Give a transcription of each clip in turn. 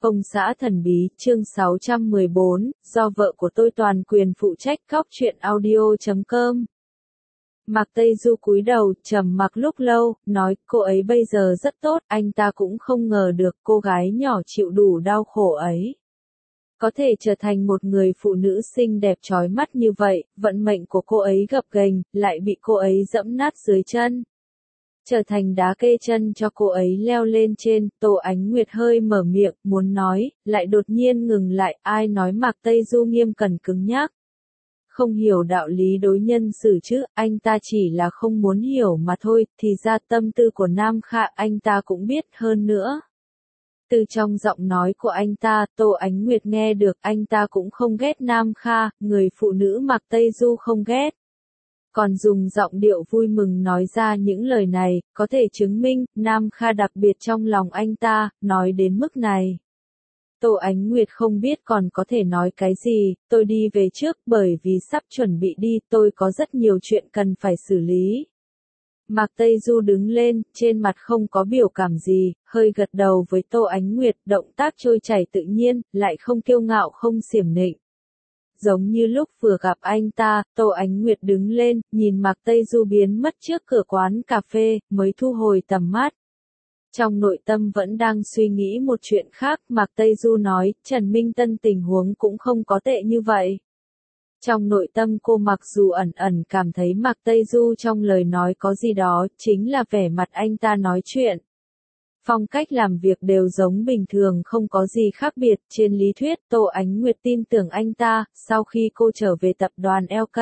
Công xã thần bí, chương 614, do vợ của tôi toàn quyền phụ trách góc truyện audio.com. Mạc Tây Du cúi đầu, trầm mặc lúc lâu, nói, cô ấy bây giờ rất tốt, anh ta cũng không ngờ được cô gái nhỏ chịu đủ đau khổ ấy. Có thể trở thành một người phụ nữ xinh đẹp chói mắt như vậy, vận mệnh của cô ấy gập ghềnh, lại bị cô ấy dẫm nát dưới chân. Trở thành đá kê chân cho cô ấy leo lên trên, Tô Ánh Nguyệt hơi mở miệng, muốn nói, lại đột nhiên ngừng lại, ai nói Mạc Tây Du nghiêm cẩn cứng nhắc. Không hiểu đạo lý đối nhân xử chứ, anh ta chỉ là không muốn hiểu mà thôi, thì ra tâm tư của Nam Kha anh ta cũng biết hơn nữa. Từ trong giọng nói của anh ta, Tô Ánh Nguyệt nghe được anh ta cũng không ghét Nam Kha, người phụ nữ Mạc Tây Du không ghét. Còn dùng giọng điệu vui mừng nói ra những lời này, có thể chứng minh, Nam Kha đặc biệt trong lòng anh ta, nói đến mức này. Tô Ánh Nguyệt không biết còn có thể nói cái gì, tôi đi về trước bởi vì sắp chuẩn bị đi, tôi có rất nhiều chuyện cần phải xử lý. Mạc Tây Du đứng lên, trên mặt không có biểu cảm gì, hơi gật đầu với Tô Ánh Nguyệt, động tác trôi chảy tự nhiên, lại không kiêu ngạo không xiểm nịnh. Giống như lúc vừa gặp anh ta, Tô Ánh Nguyệt đứng lên, nhìn Mạc Tây Du biến mất trước cửa quán cà phê, mới thu hồi tầm mắt. Trong nội tâm vẫn đang suy nghĩ một chuyện khác, Mạc Tây Du nói, Trần Minh Tân tình huống cũng không có tệ như vậy. Trong nội tâm cô mặc dù ẩn ẩn cảm thấy Mạc Tây Du trong lời nói có gì đó, chính là vẻ mặt anh ta nói chuyện. Phong cách làm việc đều giống bình thường không có gì khác biệt, trên lý thuyết Tô Ánh Nguyệt tin tưởng anh ta, sau khi cô trở về tập đoàn LK.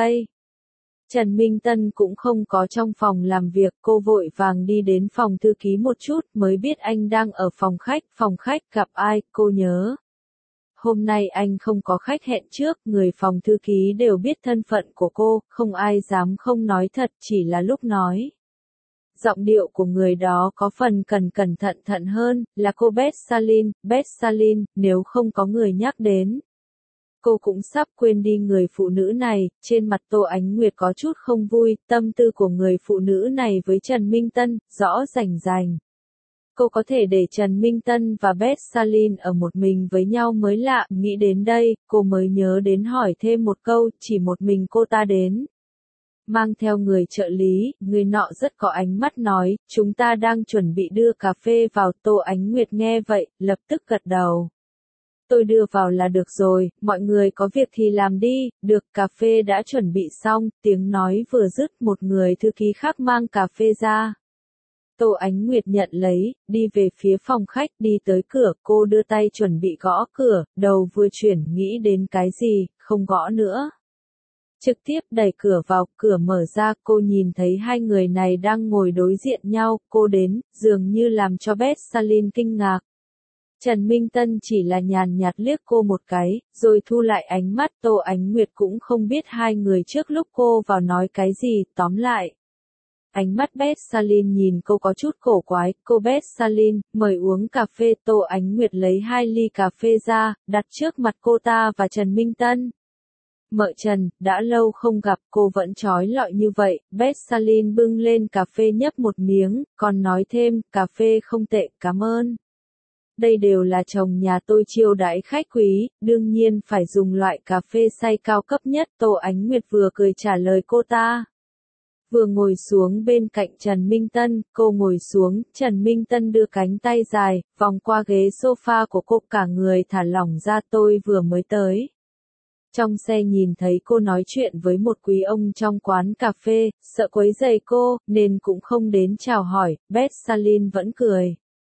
Trần Minh Tân cũng không có trong phòng làm việc, cô vội vàng đi đến phòng thư ký một chút mới biết anh đang ở phòng khách gặp ai, cô nhớ. Hôm nay anh không có khách hẹn trước, người phòng thư ký đều biết thân phận của cô, không ai dám không nói thật, chỉ là lúc nói. Giọng điệu của người đó có phần cẩn thận hơn, là cô Beth Salin, nếu không có người nhắc đến. Cô cũng sắp quên đi người phụ nữ này, trên mặt Tô Ánh Nguyệt có chút không vui, tâm tư của người phụ nữ này với Trần Minh Tân, rõ rành. Cô có thể để Trần Minh Tân và Beth Salin ở một mình với nhau mới lạ, nghĩ đến đây, cô mới nhớ đến hỏi thêm một câu, chỉ một mình cô ta đến. Mang theo người trợ lý, người nọ rất có ánh mắt nói, chúng ta đang chuẩn bị đưa cà phê vào, Tô Ánh Nguyệt nghe vậy, lập tức gật đầu. Tôi đưa vào là được rồi, mọi người có việc thì làm đi, được cà phê đã chuẩn bị xong, tiếng nói vừa dứt một người thư ký khác mang cà phê ra. Tô Ánh Nguyệt nhận lấy, đi về phía phòng khách, đi tới cửa, cô đưa tay chuẩn bị gõ cửa, đầu vừa chuyển nghĩ đến cái gì, không gõ nữa. Trực tiếp đẩy cửa vào, cửa mở ra, cô nhìn thấy hai người này đang ngồi đối diện nhau, cô đến, dường như làm cho Beth Salin kinh ngạc. Trần Minh Tân chỉ là nhàn nhạt liếc cô một cái, rồi thu lại ánh mắt, Tô Ánh Nguyệt cũng không biết hai người trước lúc cô vào nói cái gì, tóm lại. Ánh mắt Beth Salin nhìn cô có chút cổ quái, cô Beth Salin, mời uống cà phê, Tô Ánh Nguyệt lấy 2 ly cà phê ra, đặt trước mặt cô ta và Trần Minh Tân. Mợ Trần, đã lâu không gặp, cô vẫn trói lọi như vậy, Beth Salin bưng lên cà phê nhấp một miếng, còn nói thêm, cà phê không tệ, cảm ơn. Đây đều là chồng nhà tôi chiêu đãi khách quý, đương nhiên phải dùng loại cà phê xay cao cấp nhất, Tô Ánh Nguyệt vừa cười trả lời cô ta. Vừa ngồi xuống bên cạnh Trần Minh Tân, cô ngồi xuống, Trần Minh Tân đưa cánh tay dài, vòng qua ghế sofa của cô, cả người thả lỏng ra, tôi vừa mới tới. Trong xe nhìn thấy cô nói chuyện với một quý ông trong quán cà phê, sợ quấy rầy cô, nên cũng không đến chào hỏi, Beth Salin vẫn cười.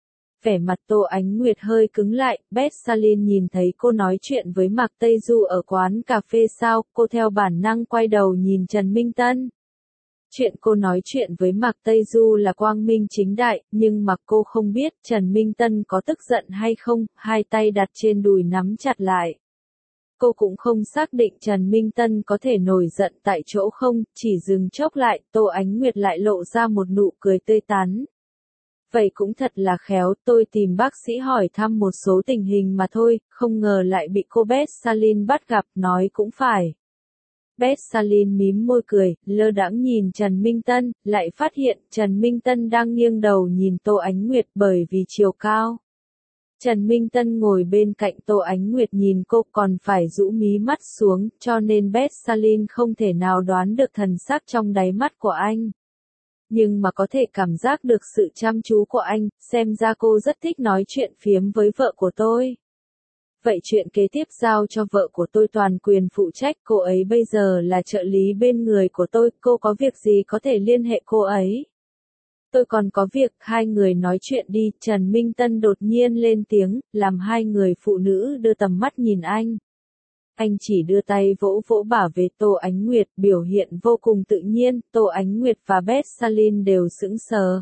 Vẻ mặt Tô Ánh Nguyệt hơi cứng lại, Beth Salin nhìn thấy cô nói chuyện với Mạc Tây Du ở quán cà phê sao, cô theo bản năng quay đầu nhìn Trần Minh Tân. Chuyện cô nói chuyện với Mạc Tây Du là quang minh chính đại, nhưng mà cô không biết Trần Minh Tân có tức giận hay không, hai tay đặt trên đùi nắm chặt lại. Cô cũng không xác định Trần Minh Tân có thể nổi giận tại chỗ không, chỉ dừng chốc lại, Tô Ánh Nguyệt lại lộ ra một nụ cười tươi tắn. Vậy cũng thật là khéo, tôi tìm bác sĩ hỏi thăm một số tình hình mà thôi, không ngờ lại bị cô Beth Salin bắt gặp, nói cũng phải. Beth Salin mím môi cười, lơ đãng nhìn Trần Minh Tân, lại phát hiện Trần Minh Tân đang nghiêng đầu nhìn Tô Ánh Nguyệt bởi vì chiều cao. Trần Minh Tân ngồi bên cạnh Tô Ánh Nguyệt nhìn cô còn phải rũ mí mắt xuống, cho nên Beth Salin không thể nào đoán được thần sắc trong đáy mắt của anh. Nhưng mà có thể cảm giác được sự chăm chú của anh, xem ra cô rất thích nói chuyện phiếm với vợ của tôi. Vậy chuyện kế tiếp giao cho vợ của tôi toàn quyền phụ trách, cô ấy bây giờ là trợ lý bên người của tôi, cô có việc gì có thể liên hệ cô ấy. Tôi còn có việc, hai người nói chuyện đi, Trần Minh Tân đột nhiên lên tiếng, làm hai người phụ nữ đưa tầm mắt nhìn anh. Anh chỉ đưa tay vỗ vỗ bả về Tô Ánh Nguyệt, biểu hiện vô cùng tự nhiên, Tô Ánh Nguyệt và Beth Salin đều sững sờ.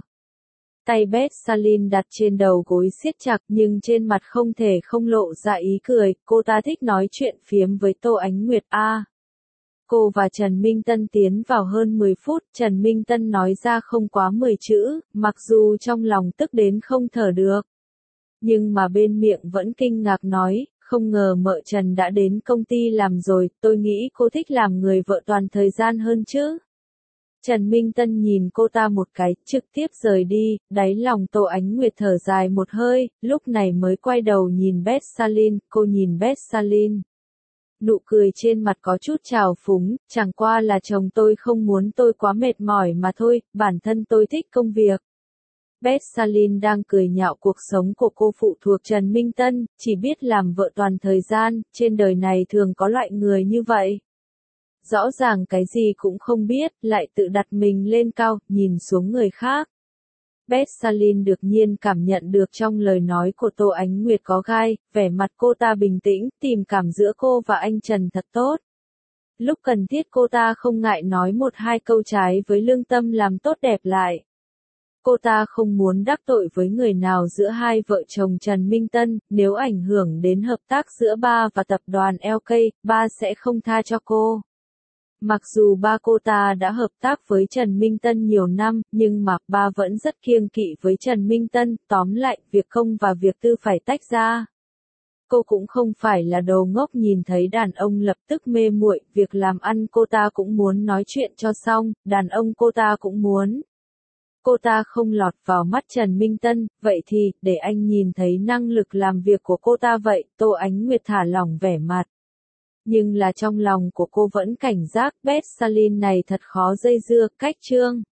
Tay Beth Salin đặt trên đầu gối siết chặt nhưng trên mặt không thể không lộ ra ý cười, cô ta thích nói chuyện phiếm với Tô Ánh Nguyệt a. Cô và Trần Minh Tân tiến vào hơn 10 phút, Trần Minh Tân nói ra không quá 10 chữ, mặc dù trong lòng tức đến không thở được. Nhưng mà bên miệng vẫn kinh ngạc nói, không ngờ mợ Trần đã đến công ty làm rồi, tôi nghĩ cô thích làm người vợ toàn thời gian hơn chứ. Trần Minh Tân nhìn cô ta một cái, trực tiếp rời đi, đáy lòng Tô Ánh Nguyệt thở dài một hơi, lúc này mới quay đầu nhìn Beth Salin, cô nhìn Beth Salin. Nụ cười trên mặt có chút trào phúng, chẳng qua là chồng tôi không muốn tôi quá mệt mỏi mà thôi, bản thân tôi thích công việc. Beth Salin đang cười nhạo cuộc sống của cô phụ thuộc Trần Minh Tân, chỉ biết làm vợ toàn thời gian, trên đời này thường có loại người như vậy. Rõ ràng cái gì cũng không biết, lại tự đặt mình lên cao, nhìn xuống người khác. Beth Salin đột nhiên cảm nhận được trong lời nói của Tô Ánh Nguyệt có gai, vẻ mặt cô ta bình tĩnh, tình cảm giữa cô và anh Trần thật tốt. Lúc cần thiết cô ta không ngại nói một hai câu trái với lương tâm làm tốt đẹp lại. Cô ta không muốn đắc tội với người nào giữa hai vợ chồng Trần Minh Tân, nếu ảnh hưởng đến hợp tác giữa ba và tập đoàn LK, ba sẽ không tha cho cô. Mặc dù ba cô ta đã hợp tác với Trần Minh Tân nhiều năm, nhưng mà ba vẫn rất kiêng kỵ với Trần Minh Tân, tóm lại, việc công và việc tư phải tách ra. Cô cũng không phải là đồ ngốc nhìn thấy đàn ông lập tức mê muội, việc làm ăn cô ta cũng muốn nói chuyện cho xong, đàn ông cô ta cũng muốn. Cô ta không lọt vào mắt Trần Minh Tân, vậy thì, để anh nhìn thấy năng lực làm việc của cô ta vậy, Tô Ánh Nguyệt thả lỏng vẻ mặt. Nhưng là trong lòng của cô vẫn cảnh giác, Beth Salin này thật khó dây dưa, cách chương.